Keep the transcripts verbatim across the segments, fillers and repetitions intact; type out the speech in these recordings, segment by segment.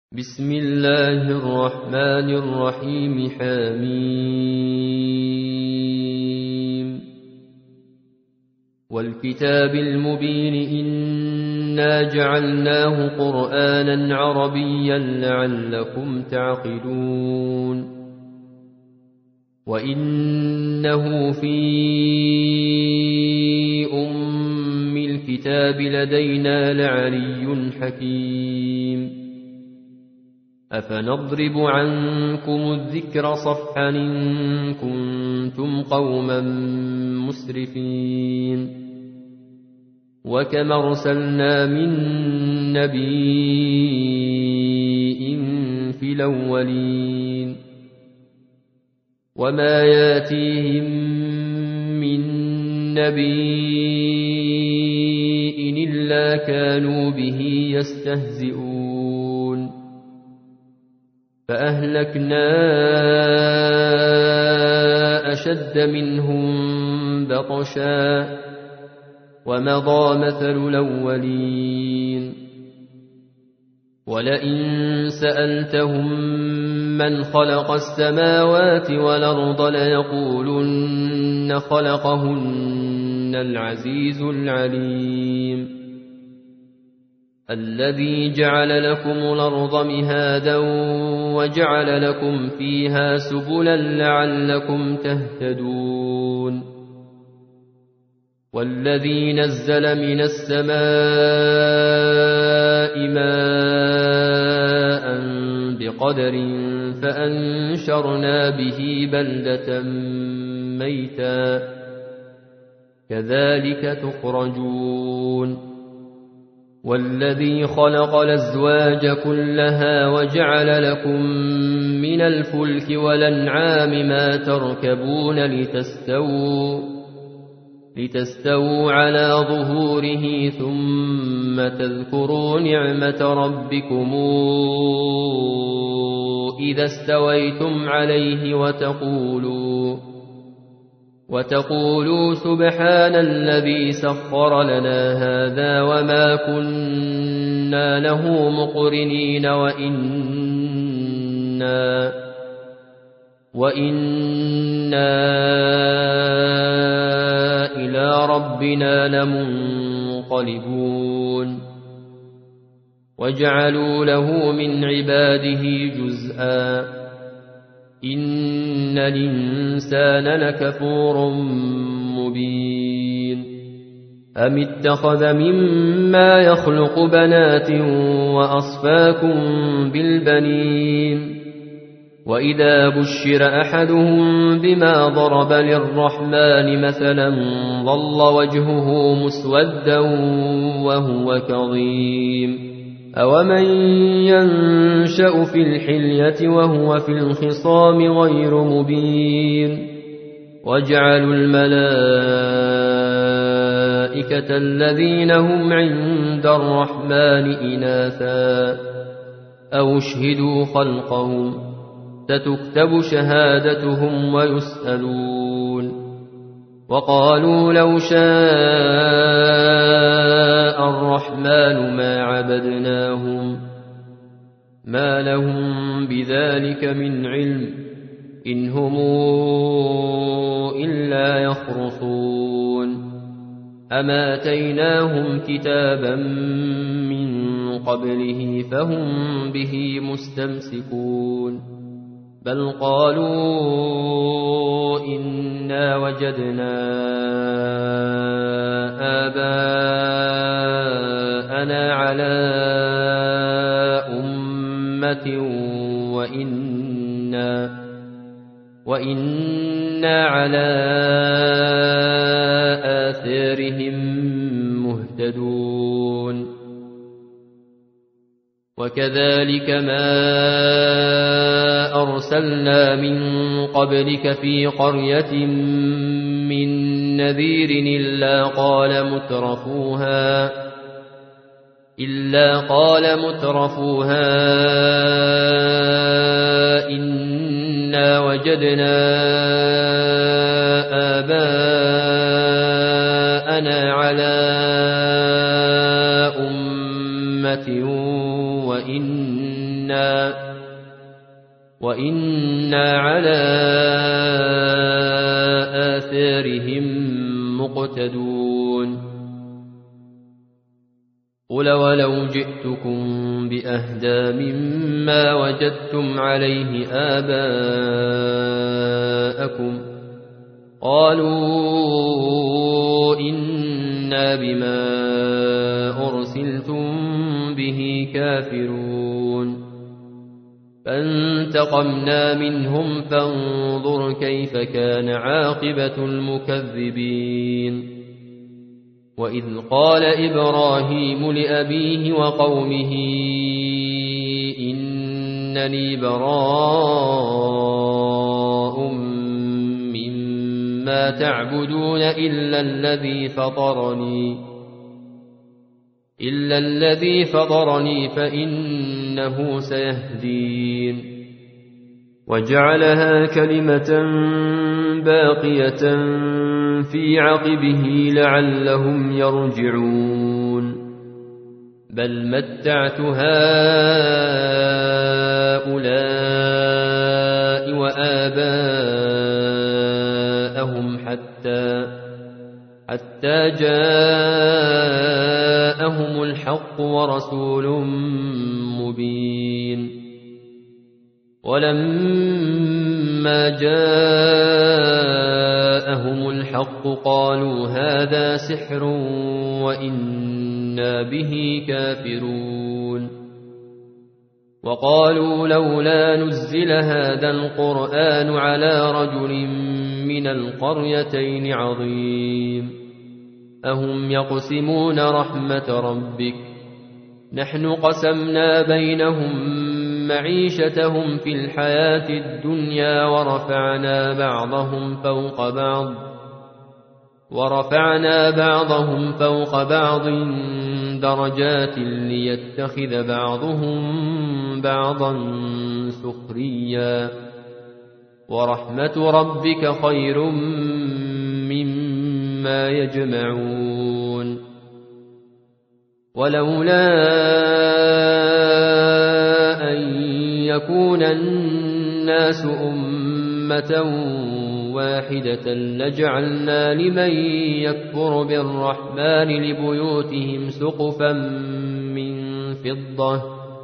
بسم الله الرحمن الرحيم. حميم والكتاب المبين إنا جعلناه قرآنا عربيا لعلكم تعقلون وإنه في أم الكتاب لدينا لعلي حكيم أفنضرب عنكم الذكر صفحا إن كنتم قوما مسرفين وكم أرسلنا من نبي في الأولين وما ياتيهم من نبي إلا كانوا به يستهزئون فأهلكنا أشد منهم بطشا ومضى مثل الأولين ولئن سألتهم من خلق السماوات والأرض ليقولن خلقهن العزيز العليم الذي جعل لكم الأرض مهادا وجعل لكم فيها سبلا لعلكم تهتدون والذي نزل من السماء ماء بقدر فأنشرنا به بلدة ميتا كذلك تخرجون والذي خلق الأزواج كلها وجعل لكم من الفلك والأنعام ما تركبون لتستووا, لتستووا على ظهوره ثم تذكروا نعمة ربكم إذا استويتم عليه وتقولوا وتقولوا سبحان الذي سخر لنا هذا وما كنا له مقرنين وإنا, وإنا إلى ربنا لمنقلبون وجعلوا له من عباده جزءا إن الإنسان لكفور مبين أم اتخذ مما يخلق بنات وأصفاكم بالبنين وإذا بشر أحدهم بما ضرب للرحمن مثلا ظل وجهه مسودا وهو كظيم أومن ينشأ في الحلية وهو في الخصام غير مبين وجعلوا الملائكة الذين هم عند الرحمن إناثا أو اشهدوا خلقهم ستكتب شهادتهم ويسألون وقالوا لو شاء الرحمن ما عبدناهم ما لهم بذلك من علم إن هم إلا يخرصون أما آتيناهم كتابا من قبله فهم به مستمسكون بل قالوا إنا وجدنا آباءنا على أمة وإنا, وإنا على آثارهم مهتدون وكذلك ما أرسلنا من قبلك في قرية من نذير إلا قال مترفوها إلا قال مترفوها إنا وجدنا آباءنا على أمة وإنا وإنا, وإنا على آثارهم مقتدون قل ولو جئتكم بأهدى مما وجدتم عليه آباءكم قالوا إنا بما أرسلتم به كافرون فانتقمنا منهم فانظر كيف كان عاقبة المكذبين وإذ قال إبراهيم لأبيه وقومه إنني براء مما تعبدون إلا الذي فطرني إلا الذي فطرني فإنه سيهدين وجعلها كلمة باقية في عقبه لعلهم يرجعون بل متعت هؤلاء وآباءهم حتى حتى جاءهم الحق ورسول مبين ولما جاءهم الحق قالوا هذا سحر وإنا به كافرون وقالوا لولا نزل هذا القرآن على رجل من القريتين عظيم أهم يقسمون رحمة ربك نحن قسمنا بينهم معيشتهم في الحياة الدنيا ورفعنا بعضهم فوق بعض ورفعنا بعضهم فوق بعض درجات ليتخذ بعضهم بعضا سخريا ورحمة ربك خير مما يجمعون ولولا أن يكون الناس أمة واحدة لجعلنا لمن يكفر بالرحمن لبيوتهم سقفا من فضة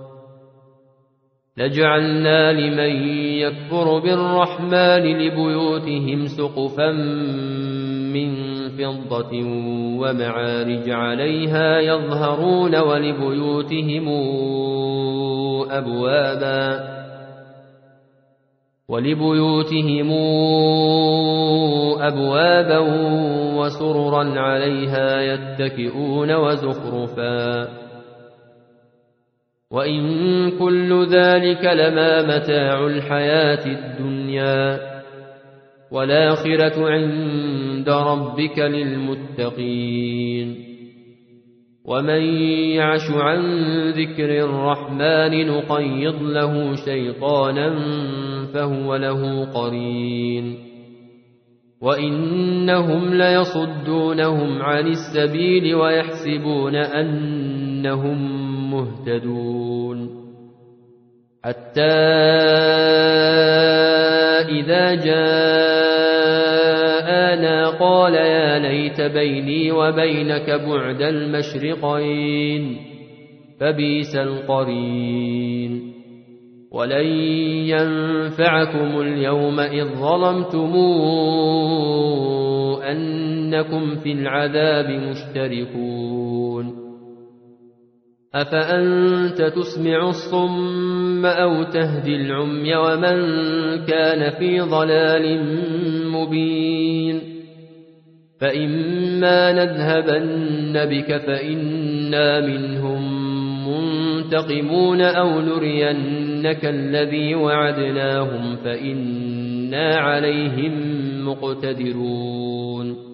لجعلنا لمن يكفر بالرحمن لبيوتهم سقفا من فضة ومعارج عليها يظهرون ولبيوتهم أبوابا ولبيوتهم أبوابا وسررا عليها يتكئون وزخرفا وإن كل ذلك لما متاع الحياة الدنيا والآخرة عند ربك للمتقين ومن يعش عن ذكر الرحمن نقيض له شيطانا فهو له قرين وإنهم ليصدونهم عن السبيل ويحسبون أنهم مهتدون حتى إذا جاءنا قال يا ليت بيني وبينك بعد المشرقين فبئس القرين ولن ينفعكم اليوم إذ ظلمتم أنكم في العذاب مشتركون أفأنت تسمع الصم أو تهدي العمي ومن كان في ضلال مبين فإما نذهبن بك فإنا منهم منتقمون أو نرينك الذي وعدناهم فإنا عليهم مقتدرون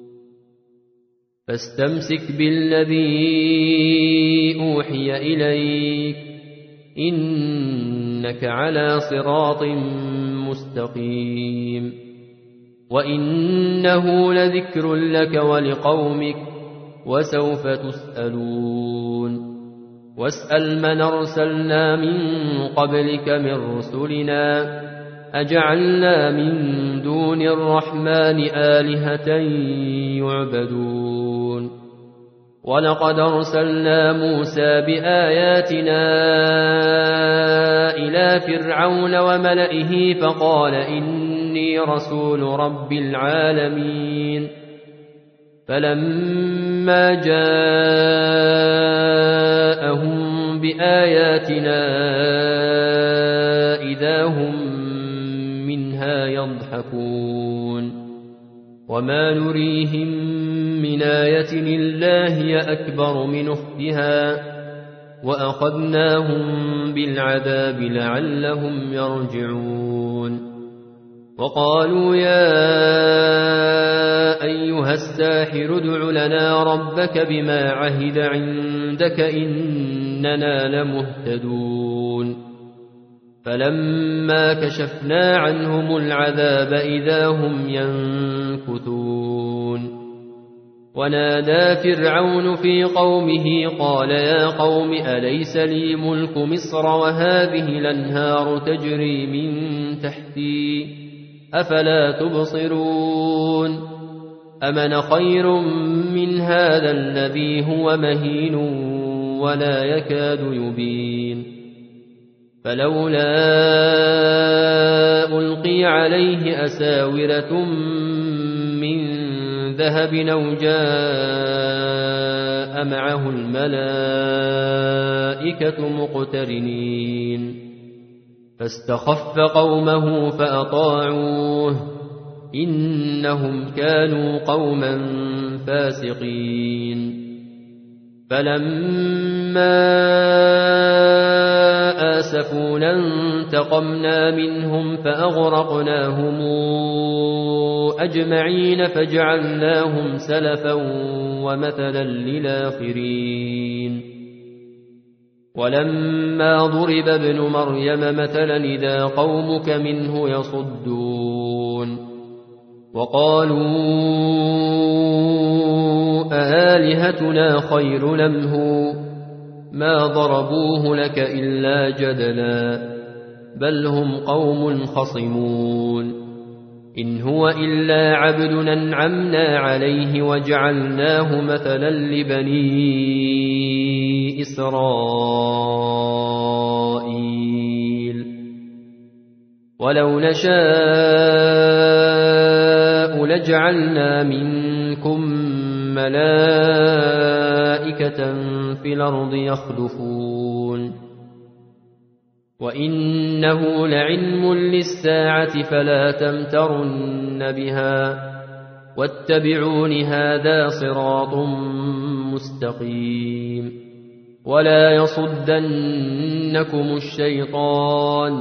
فاستمسك بالذي أوحي إليك إنك على صراط مستقيم وإنه لذكر لك ولقومك وسوف تسألون واسأل من أرسلنا من قبلك من رسلنا أجعلنا من دون الرحمن آلهة يعبدون ولقد أرسلنا موسى بآياتنا إلى فرعون وملئه فقال إني رسول رب العالمين فلما جاءهم بآياتنا إذا هم منها يضحكون وما نريهم من آية إلا هي أكبر من أختها وأخذناهم بالعذاب لعلهم يرجعون وقالوا يا أيها الساحر ادع لنا ربك بما عهد عندك إننا لمهتدون فلما كشفنا عنهم العذاب إذا هم ينكثون ونادى فرعون في قومه قال يا قوم أليس لي ملك مصر وهذه الأنهار تجري من تحتي أفلا تبصرون أمن خير من هذا الذي هو مهين ولا يكاد يبين فلولا ألقي عليه أساورة من ذهب أو جاء معه الملائكة مقترنين فاستخف قومه فأطاعوه إنهم كانوا قوما فاسقين فلما آسفونا انتقمنا منهم فأغرقناهم أجمعين فجعلناهم سلفا ومثلا للآخرين ولما ضرب ابن مريم مثلا إذا قومك منه يصدون وقالوا أآلهتنا خير أم هو ما ضربوه لك إلا جدلا بل هم قوم خصمون إن هو إلا عبد أنعمنا عليه وجعلناه مثلا لبني إسرائيل ولو نشاء لجعلنا منكم ملائكة في الأرض يخلفون وإنه لعلم للساعة فلا تمترن بها واتبعون هذا صراط مستقيم ولا يصدنكم الشيطان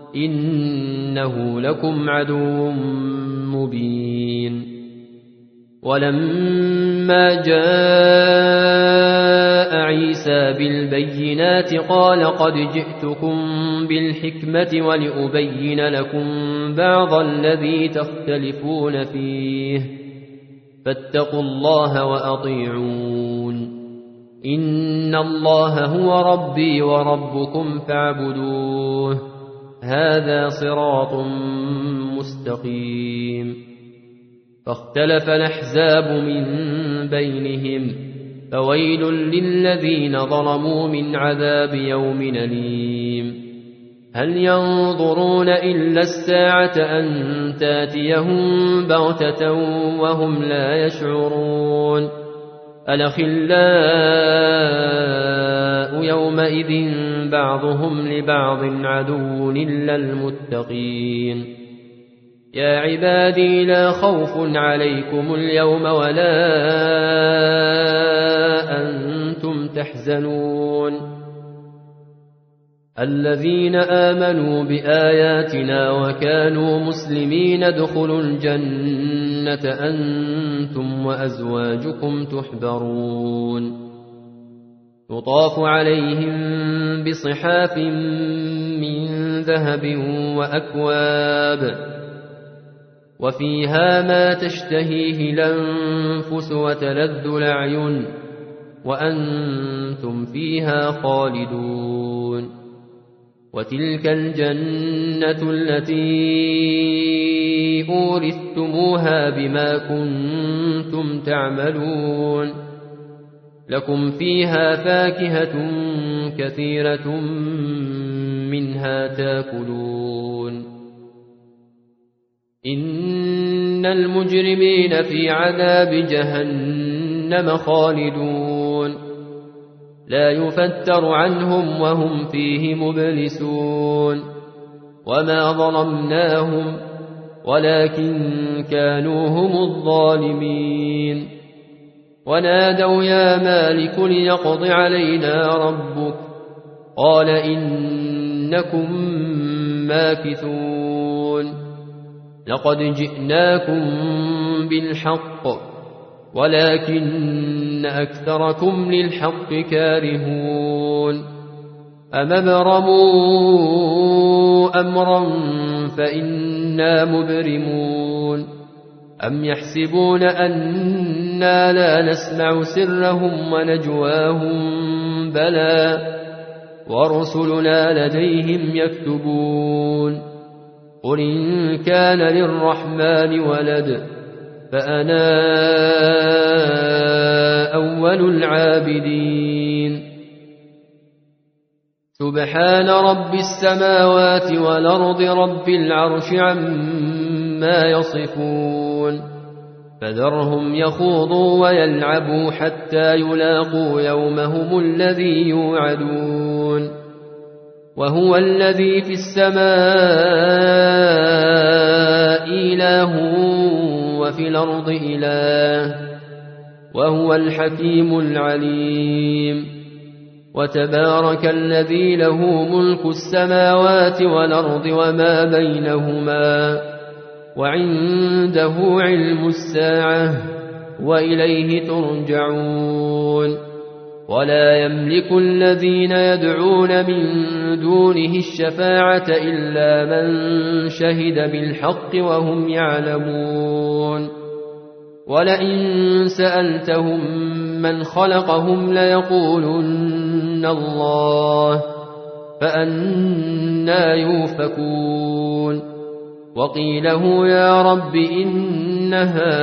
إنه لكم عدو مبين ولما جاء عيسى بالبينات قال قد جئتكم بالحكمة ولأبين لكم بعض الذي تختلفون فيه فاتقوا الله وأطيعون إن الله هو ربي وربكم فاعبدوه هذا صراط مستقيم فاختلف الأحزاب من بينهم فويل للذين ظلموا من عذاب يوم أليم هل ينظرون إلا الساعة أن تاتيهم بغتة وهم لا يشعرون الأخلاء يومئذ بعضهم لبعض عدو إلا المتقين يا عبادي لا خوف عليكم اليوم ولا أنتم تحزنون الذين آمنوا بآياتنا وكانوا مسلمين ادخلوا الجنة أنتم وأزواجكم تحبرون يطاف عليهم بصحاف من ذهب وأكواب وفيها ما تشتهيه الأنفس وتلذ الأعين وأنتم فيها خالدون. وتلك الجنة التي أورثتموها بما كنتم تعملون. لكم فيها فاكهة كثيرة منها تاكلون. إن المجرمين في عذاب جهنم خالدون لا يفتر عنهم وهم فيه مبلسون. وما ظلمناهم ولكن كانوا هم الظالمين. ونادوا يا مالك ليقض علينا ربك قال إنكم ماكثون. لقد جئناكم بالحق ولكن أكثركم للحق كارهون. أم ابرموا أمرا فإنا مبرمون. أم يحسبون أنا لا نسمع سرهم ونجواهم بلى ورسلنا لديهم يكتبون. قل إن كان للرحمن ولد فأنا أول العابدين. سبحان رب السماوات والأرض رب العرش عما يصفون. فذرهم يخوضوا ويلعبوا حتى يلاقوا يومهم الذي يوعدون. وهو الذي في السماء إله وفي الأرض إله وهو الحكيم العليم. وتبارك الذي له ملك السماوات والأرض وما بينهما وعنده علم الساعة وإليه ترجعون. ولا يملك الذين يدعون من دونه الشفاعة إلا من شهد بالحق وهم يعلمون. ولئن سألتهم من خلقهم ليقولن الله فأنى يؤفكون. وقيله يا رب إن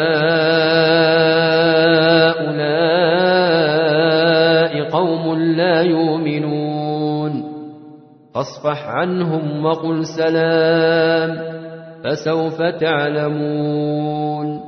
هؤلاء قوم لا يؤمنون فاصفح عنهم وقل سلام فسوف تعلمون.